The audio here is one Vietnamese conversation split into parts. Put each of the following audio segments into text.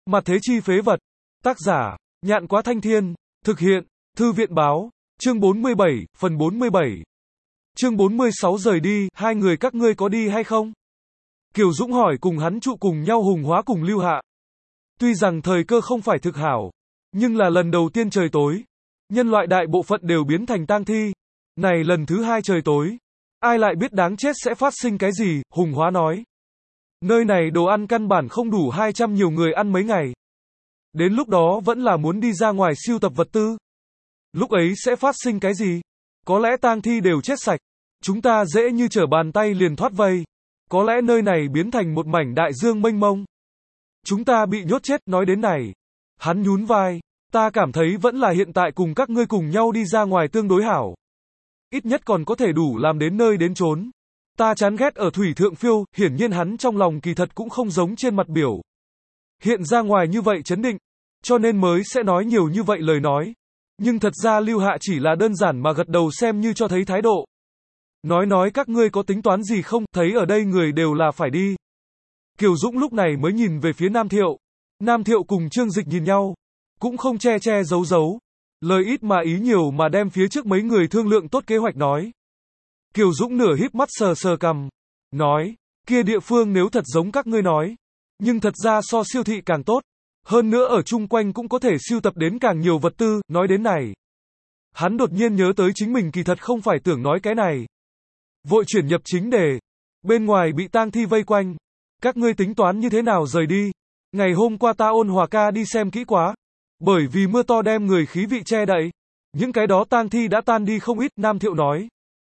Mặt thế chi phế vật. Tác giả, Nhạn Quá Thanh Thiên. Thực hiện, Thư viện báo. Chương 47, phần 47. Chương 46 rời đi, hai người các ngươi có đi hay không? Kiều Dũng hỏi cùng hắn trụ cùng nhau Hùng Hóa cùng Lưu Hạ. Tuy rằng thời cơ không phải thực hảo, nhưng là lần đầu tiên trời tối. Nhân loại đại bộ phận đều biến thành tang thi. Này lần thứ hai trời tối. Ai lại biết đáng chết sẽ phát sinh cái gì, Hùng Hóa nói. Nơi này đồ ăn căn bản không đủ 200 nhiều người ăn mấy ngày. Đến lúc đó vẫn là muốn đi ra ngoài sưu tập vật tư. Lúc ấy sẽ phát sinh cái gì? Có lẽ tang thi đều chết sạch. Chúng ta dễ như trở bàn tay liền thoát vây. Có lẽ nơi này biến thành một mảnh đại dương mênh mông. Chúng ta bị nhốt chết, nói đến này. Hắn nhún vai. Ta cảm thấy vẫn là hiện tại cùng các ngươi cùng nhau đi ra ngoài tương đối hảo. Ít nhất còn có thể đủ làm đến nơi đến chốn. Ta chán ghét ở thủy thượng phiêu, hiển nhiên hắn trong lòng kỳ thật cũng không giống trên mặt biểu. Hiện ra ngoài như vậy chấn định, cho nên mới sẽ nói nhiều như vậy lời nói. Nhưng thật ra Lưu Hạ chỉ là đơn giản mà gật đầu xem như cho thấy thái độ. Nói các ngươi có tính toán gì không, thấy ở đây người đều là phải đi. Kiều Dũng lúc này mới nhìn về phía Nam Thiệu. Nam Thiệu cùng Trương Dịch nhìn nhau, cũng không che giấu. Lời ít mà ý nhiều mà đem phía trước mấy người thương lượng tốt kế hoạch nói. Kiều Dũng nửa híp mắt sờ cằm, nói, kia địa phương nếu thật giống các ngươi nói, nhưng thật ra so siêu thị càng tốt, hơn nữa ở chung quanh cũng có thể sưu tập đến càng nhiều vật tư, nói đến này. Hắn đột nhiên nhớ tới chính mình kỳ thật không phải tưởng nói cái này. Vội chuyển nhập chính đề, bên ngoài bị tang thi vây quanh, các ngươi tính toán như thế nào rời đi, ngày hôm qua ta Ôn Hòa ca đi xem kỹ quá, bởi vì mưa to đem người khí vị che đậy, những cái đó tang thi đã tan đi không ít, Nam Thiệu nói.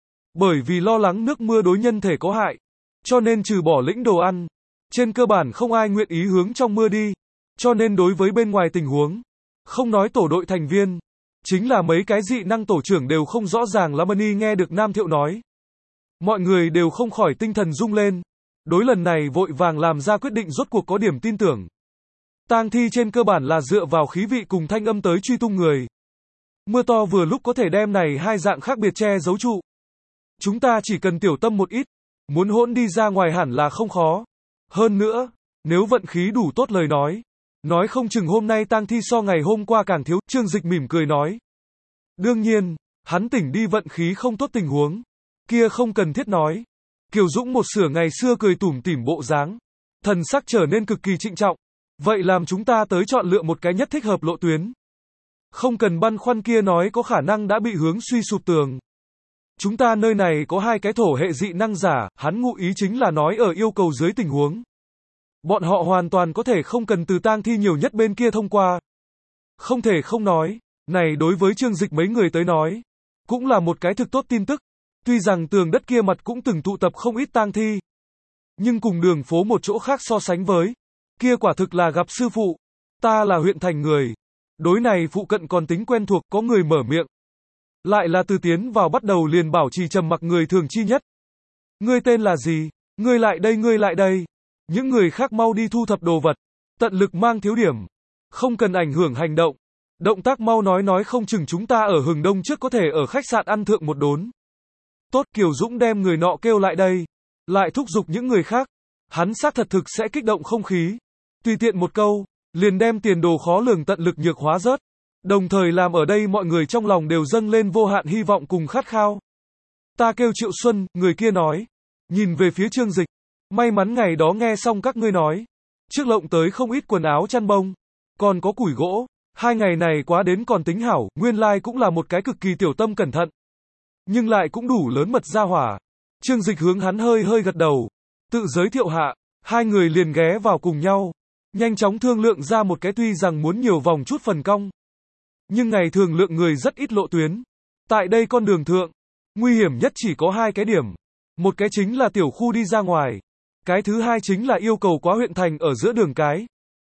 Bởi vì lo lắng nước mưa đối nhân thể có hại, cho nên trừ bỏ lĩnh đồ ăn, trên cơ bản không ai nguyện ý hướng trong mưa đi, cho nên đối với bên ngoài tình huống, không nói tổ đội thành viên, chính là mấy cái dị năng tổ trưởng đều không rõ ràng lắm. Nghe được Nam Thiệu nói, mọi người đều không khỏi tinh thần rung lên, đối lần này vội vàng làm ra quyết định rốt cuộc có điểm tin tưởng. Tang thi trên cơ bản là dựa vào khí vị cùng thanh âm tới truy tung người. Mưa to vừa lúc có thể đem này hai dạng khác biệt che giấu trụ. Chúng ta chỉ cần tiểu tâm một ít, muốn hỗn đi ra ngoài hẳn là không khó. Hơn nữa, nếu vận khí đủ tốt lời nói không chừng hôm nay tang thi so ngày hôm qua càng thiếu, Trương Dịch mỉm cười nói. Đương nhiên, hắn tỉnh đi vận khí không tốt tình huống, kia không cần thiết nói. Kiều Dũng một sửa ngày xưa cười tủm tỉm bộ dáng, thần sắc trở nên cực kỳ trịnh trọng. Vậy làm chúng ta tới chọn lựa một cái nhất thích hợp lộ tuyến. Không cần băn khoăn kia nói có khả năng đã bị hướng suy sụp tường. Chúng ta nơi này có hai cái thổ hệ dị năng giả, hắn ngụ ý chính là nói ở yêu cầu dưới tình huống. Bọn họ hoàn toàn có thể không cần từ tang thi nhiều nhất bên kia thông qua. Không thể không nói, này đối với Trương Dịch mấy người tới nói, cũng là một cái thực tốt tin tức. Tuy rằng tường đất kia mặt cũng từng tụ tập không ít tang thi, nhưng cùng đường phố một chỗ khác so sánh với, kia quả thực là gặp sư phụ. Ta là huyện thành người. Đối này phụ cận còn tính quen thuộc, có người mở miệng. Lại là từ tiến vào bắt đầu liền bảo trì trầm mặc người thường chi nhất. Ngươi tên là gì? Ngươi lại đây. Những người khác mau đi thu thập đồ vật. Tận lực mang thiếu điểm. Không cần ảnh hưởng hành động. Động tác mau nói không chừng chúng ta ở Hừng Đông trước có thể ở khách sạn ăn thượng một đốn. Tốt, Kiều Dũng đem người nọ kêu lại đây. Lại thúc giục những người khác. Hắn xác thật thực sẽ kích động không khí. Tùy tiện một câu, liền đem tiền đồ khó lường tận lực nhược hóa rớt. Đồng thời làm ở đây mọi người trong lòng đều dâng lên vô hạn hy vọng cùng khát khao. Ta kêu Triệu Xuân, người kia nói. Nhìn về phía Trương Dịch. May mắn ngày đó nghe xong các ngươi nói. Trước lộng tới không ít quần áo chăn bông. Còn có củi gỗ. 2 ngày này quá đến còn tính hảo, nguyên lai cũng là một cái cực kỳ tiểu tâm cẩn thận. Nhưng lại cũng đủ lớn mật ra hỏa. Trương Dịch hướng hắn hơi gật đầu. Tự giới thiệu hạ. Hai người liền ghé vào cùng nhau. Nhanh chóng thương lượng ra một cái tuy rằng muốn nhiều vòng chút phần cong. Nhưng ngày thường lượng người rất ít lộ tuyến. Tại đây con đường thượng, nguy hiểm nhất chỉ có 2 cái điểm. Một cái chính là tiểu khu đi ra ngoài. Cái thứ hai chính là yêu cầu quá huyện thành ở giữa đường cái.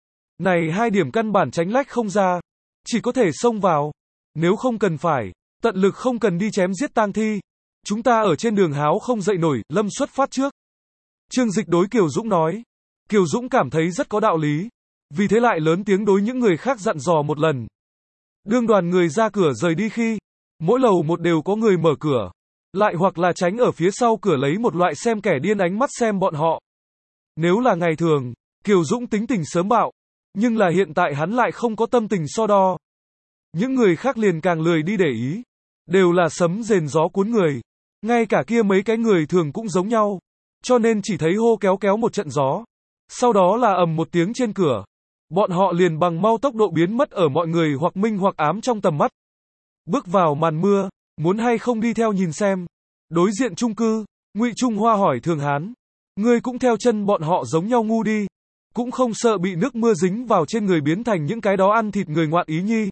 Này 2 điểm căn bản tránh lách không ra. Chỉ có thể xông vào. Nếu không cần phải, tận lực không cần đi chém giết tang thi. Chúng ta ở trên đường háo không dậy nổi, Lâm xuất phát trước. Trương Dịch đối Kiều Dũng nói. Kiều Dũng cảm thấy rất có đạo lý. Vì thế lại lớn tiếng đối những người khác dặn dò một lần. Đương đoàn người ra cửa rời đi khi, mỗi lầu một đều có người mở cửa. Lại hoặc là tránh ở phía sau cửa lấy một loại xem kẻ điên ánh mắt xem bọn họ. Nếu là ngày thường, Kiều Dũng tính tình sớm bạo. Nhưng là hiện tại hắn lại không có tâm tình so đo. Những người khác liền càng lười đi để ý. Đều là sấm rền gió cuốn người. Ngay cả kia mấy cái người thường cũng giống nhau. Cho nên chỉ thấy hô kéo kéo một trận gió. Sau đó là ầm một tiếng trên cửa. Bọn họ liền bằng mau tốc độ biến mất ở mọi người hoặc minh hoặc ám trong tầm mắt. Bước vào màn mưa, muốn hay không đi theo nhìn xem. Đối diện chung cư, Ngụy Trung Hoa hỏi Thường Hán. Ngươi cũng theo chân bọn họ giống nhau ngu đi. Cũng không sợ bị nước mưa dính vào trên người biến thành những cái đó ăn thịt người ngoạn ý nhi.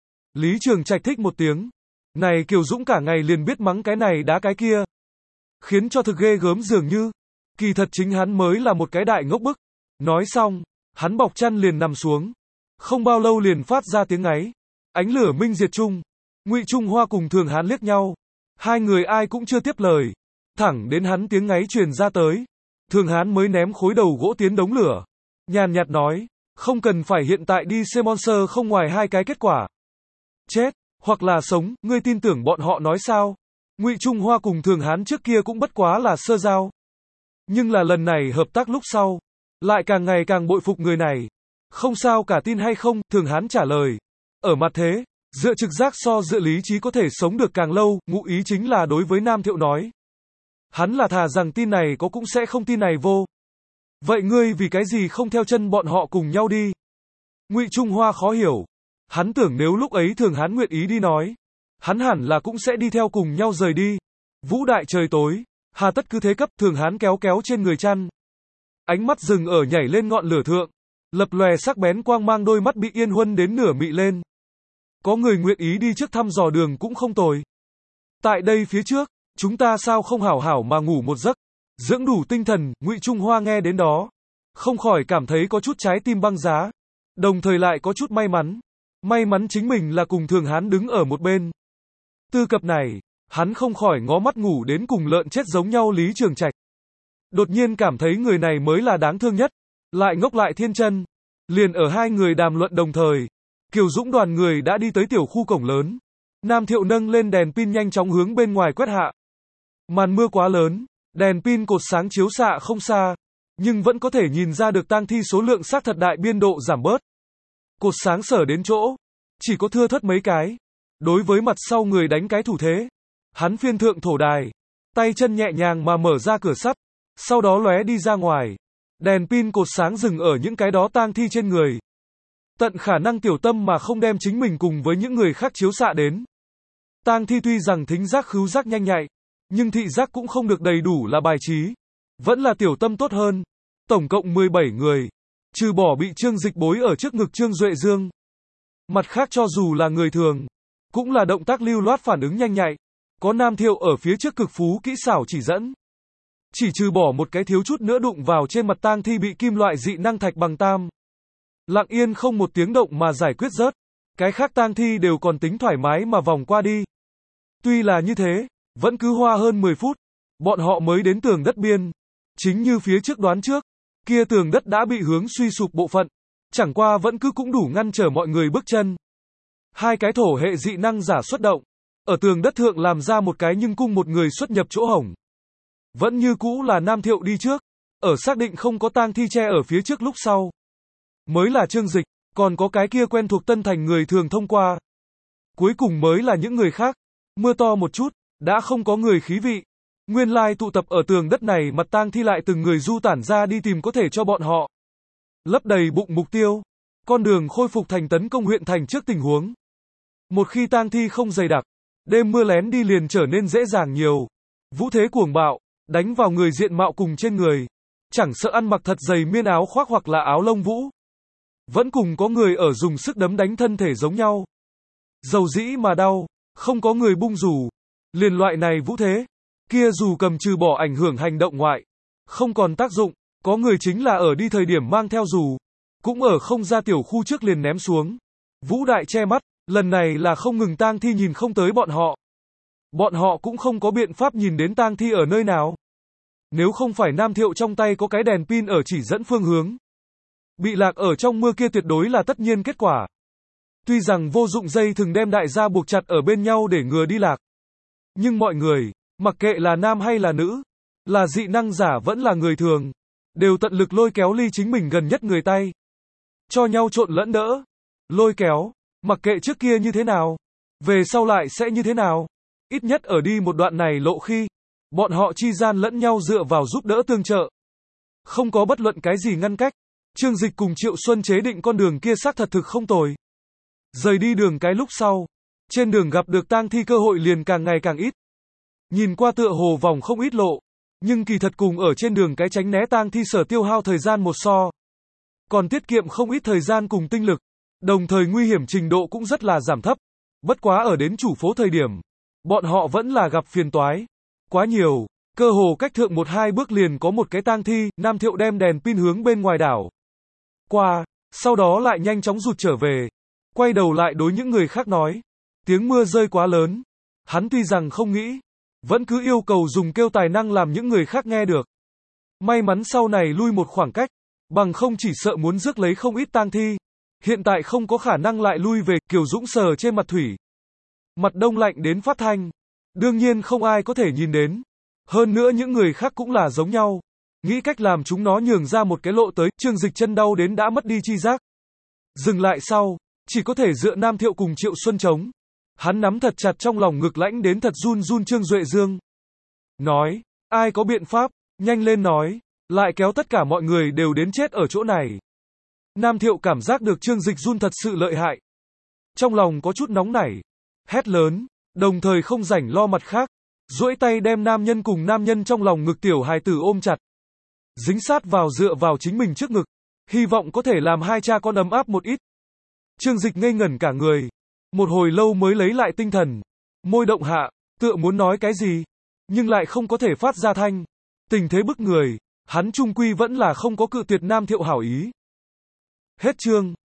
Lý Trường Trạch thích một tiếng. Này Kiều Dũng cả ngày liền biết mắng cái này đá cái kia. Khiến cho thực ghê gớm dường như. Kỳ thật chính hắn mới là một cái đại ngốc bức. Nói xong, hắn bọc chăn liền nằm xuống. Không bao lâu liền phát ra tiếng ngáy. Ánh lửa minh diệt chung. Ngụy Trung Hoa cùng Thường Hán liếc nhau. Hai người ai cũng chưa tiếp lời. Thẳng đến hắn tiếng ngáy truyền ra tới. Thường Hán mới ném khối đầu gỗ tiến đống lửa. Nhàn nhạt nói, không cần phải hiện tại đi xem monster không ngoài hai cái kết quả. Chết, hoặc là sống, ngươi tin tưởng bọn họ nói sao? Ngụy Trung Hoa cùng Thường Hán trước kia cũng bất quá là sơ giao. Nhưng là lần này hợp tác lúc sau, lại càng ngày càng bội phục người này. Không sao cả tin hay không, Thường Hán trả lời. Ở mặt thế, dựa trực giác so dựa lý trí có thể sống được càng lâu, ngụ ý chính là đối với Nam Thiệu nói. Hắn là thà rằng tin này có cũng sẽ không tin này vô. Vậy ngươi vì cái gì không theo chân bọn họ cùng nhau đi? Ngụy Trung Hoa khó hiểu. Hắn tưởng nếu lúc ấy Thường Hán nguyện ý đi nói, hắn hẳn là cũng sẽ đi theo cùng nhau rời đi. Vũ đại trời tối, hà tất cứ thế cấp, Thường Hán kéo kéo trên người chăn. Ánh mắt dừng ở nhảy lên ngọn lửa thượng, lập lòe sắc bén quang mang, đôi mắt bị yên huân đến nửa mị lên. Có người nguyện ý đi trước thăm dò đường cũng không tồi. Tại đây phía trước, chúng ta sao không hảo hảo mà ngủ một giấc, dưỡng đủ tinh thần. Ngụy Trung Hoa nghe đến đó, không khỏi cảm thấy có chút trái tim băng giá, đồng thời lại có chút may mắn. May mắn chính mình là cùng Thường Hán đứng ở một bên. Tư cập này, hắn không khỏi ngó mắt ngủ đến cùng lợn chết giống nhau Lý Trường Trạch. Đột nhiên cảm thấy người này mới là đáng thương nhất, lại ngốc lại thiên chân. Liền ở hai người đàm luận đồng thời, Kiều Dũng đoàn người đã đi tới tiểu khu cổng lớn. Nam Thiệu nâng lên đèn pin nhanh chóng hướng bên ngoài quét hạ. Màn mưa quá lớn, đèn pin cột sáng chiếu xạ không xa, nhưng vẫn có thể nhìn ra được tang thi số lượng xác thật đại biên độ giảm bớt. Cột sáng sở đến chỗ, chỉ có thưa thớt mấy cái. Đối với mặt sau người đánh cái thủ thế, hắn phiên thượng thổ đài, tay chân nhẹ nhàng mà mở ra cửa sắt, sau đó lóe đi ra ngoài. Đèn pin cột sáng dừng ở những cái đó tang thi trên người. Tận khả năng tiểu tâm mà không đem chính mình cùng với những người khác chiếu xạ đến. Tang thi tuy rằng thính giác khứu giác nhanh nhạy, nhưng thị giác cũng không được đầy đủ là bài trí. Vẫn là tiểu tâm tốt hơn. Tổng cộng 17 người, trừ bỏ bị Trương Dịch bối ở trước ngực Trương Duệ Dương. Mặt khác cho dù là người thường, cũng là động tác lưu loát phản ứng nhanh nhạy. Có Nam Thiệu ở phía trước cực phú kỹ xảo chỉ dẫn. Chỉ trừ bỏ một cái thiếu chút nữa đụng vào trên mặt tang thi bị kim loại dị năng thạch bằng tam. Lặng yên không một tiếng động mà giải quyết rớt. Cái khác tang thi đều còn tính thoải mái mà vòng qua đi. Tuy là như thế, vẫn cứ hoa hơn 10 phút, bọn họ mới đến tường đất biên. Chính như phía trước đoán trước, kia tường đất đã bị hướng suy sụp bộ phận, chẳng qua vẫn cứ cũng đủ ngăn trở mọi người bước chân. Hai cái thổ hệ dị năng giả xuất động, ở tường đất thượng làm ra một cái nhưng cung một người xuất nhập chỗ hổng. Vẫn như cũ là Nam Thiệu đi trước, ở xác định không có tang thi che ở phía trước lúc sau. Mới là Trương Dịch, còn có cái kia quen thuộc Tân Thành người thường thông qua. Cuối cùng mới là những người khác. Mưa to một chút, đã không có người khí vị. Nguyên lai tụ tập ở tường đất này mặt tang thi lại từng người du tản ra đi tìm có thể cho bọn họ lấp đầy bụng mục tiêu. Con đường khôi phục thành tấn công huyện thành trước tình huống. Một khi tang thi không dày đặc, đêm mưa lén đi liền trở nên dễ dàng nhiều. Vũ thế cuồng bạo, đánh vào người diện mạo cùng trên người. Chẳng sợ ăn mặc thật dày miên áo khoác hoặc là áo lông vũ. Vẫn cùng có người ở dùng sức đấm đánh thân thể giống nhau. Dầu dĩ mà đau, không có người bung dù. Liền loại này vũ thế, kia dù cầm trừ bỏ ảnh hưởng hành động ngoại, không còn tác dụng. Có người chính là ở đi thời điểm mang theo dù, cũng ở không ra tiểu khu trước liền ném xuống. Vũ đại che mắt, lần này là không ngừng tang thi nhìn không tới bọn họ. Bọn họ cũng không có biện pháp nhìn đến tang thi ở nơi nào. Nếu không phải Nam Thiệu trong tay có cái đèn pin ở chỉ dẫn phương hướng, bị lạc ở trong mưa kia tuyệt đối là tất nhiên kết quả. Tuy rằng vô dụng dây thường đem đại gia buộc chặt ở bên nhau để ngừa đi lạc. Nhưng mọi người, mặc kệ là nam hay là nữ, là dị năng giả vẫn là người thường, đều tận lực lôi kéo ly chính mình gần nhất người tay. cho nhau trộn lẫn đỡ, lôi kéo, mặc kệ trước kia như thế nào, về sau lại sẽ như thế nào. Ít nhất ở đi một đoạn này lộ khi, bọn họ chi gian lẫn nhau dựa vào giúp đỡ tương trợ. Không có bất luận cái gì ngăn cách. Trương Dịch cùng Triệu Xuân chế định con đường kia xác thật thực không tồi. Rời đi đường cái lúc sau, trên đường gặp được tang thi cơ hội liền càng ngày càng ít. Nhìn qua tựa hồ vòng không ít lộ, nhưng kỳ thật cùng ở trên đường cái tránh né tang thi sở tiêu hao thời gian một so. Còn tiết kiệm không ít thời gian cùng tinh lực, đồng thời nguy hiểm trình độ cũng rất là giảm thấp. Bất quá ở đến chủ phố thời điểm, bọn họ vẫn là gặp phiền toái. Quá nhiều, cơ hồ cách thượng 1-2 bước liền có một cái tang thi, Nam Thiệu đem đèn pin hướng bên ngoài đảo qua, sau đó lại nhanh chóng rụt trở về. Quay đầu lại đối những người khác nói, tiếng mưa rơi quá lớn. Hắn tuy rằng không nghĩ, vẫn cứ yêu cầu dùng kêu tài năng làm những người khác nghe được. May mắn sau này lui một khoảng cách, bằng không chỉ sợ muốn rước lấy không ít tang thi. Hiện tại không có khả năng lại lui về, Kiều Dũng sờ trên mặt thủy. Mặt đông lạnh đến phát thanh. Đương nhiên không ai có thể nhìn đến. Hơn nữa những người khác cũng là giống nhau. Nghĩ cách làm chúng nó nhường ra một cái lộ tới, Trương Dịch chân đau đến đã mất đi chi giác. Dừng lại sau, chỉ có thể dựa Nam Thiệu cùng Triệu Xuân chống. Hắn nắm thật chặt trong lòng ngực lãnh đến thật run run Trương Duệ Dương. Nói, ai có biện pháp, nhanh lên nói, lại kéo tất cả mọi người đều đến chết ở chỗ này. Nam Thiệu cảm giác được Trương Dịch run thật sự lợi hại. Trong lòng có chút nóng nảy, hét lớn, đồng thời không rảnh lo mặt khác, duỗi tay đem nam nhân cùng nam nhân trong lòng ngực tiểu hài tử ôm chặt. Dính sát vào dựa vào chính mình trước ngực, hy vọng có thể làm hai cha con ấm áp một ít. Trương Dịch ngây ngẩn cả người, một hồi lâu mới lấy lại tinh thần, môi động hạ, tựa muốn nói cái gì, nhưng lại không có thể phát ra thanh. Tình thế bức người, hắn chung quy vẫn là không có cự tuyệt Nam Thiệu hảo ý. Hết chương.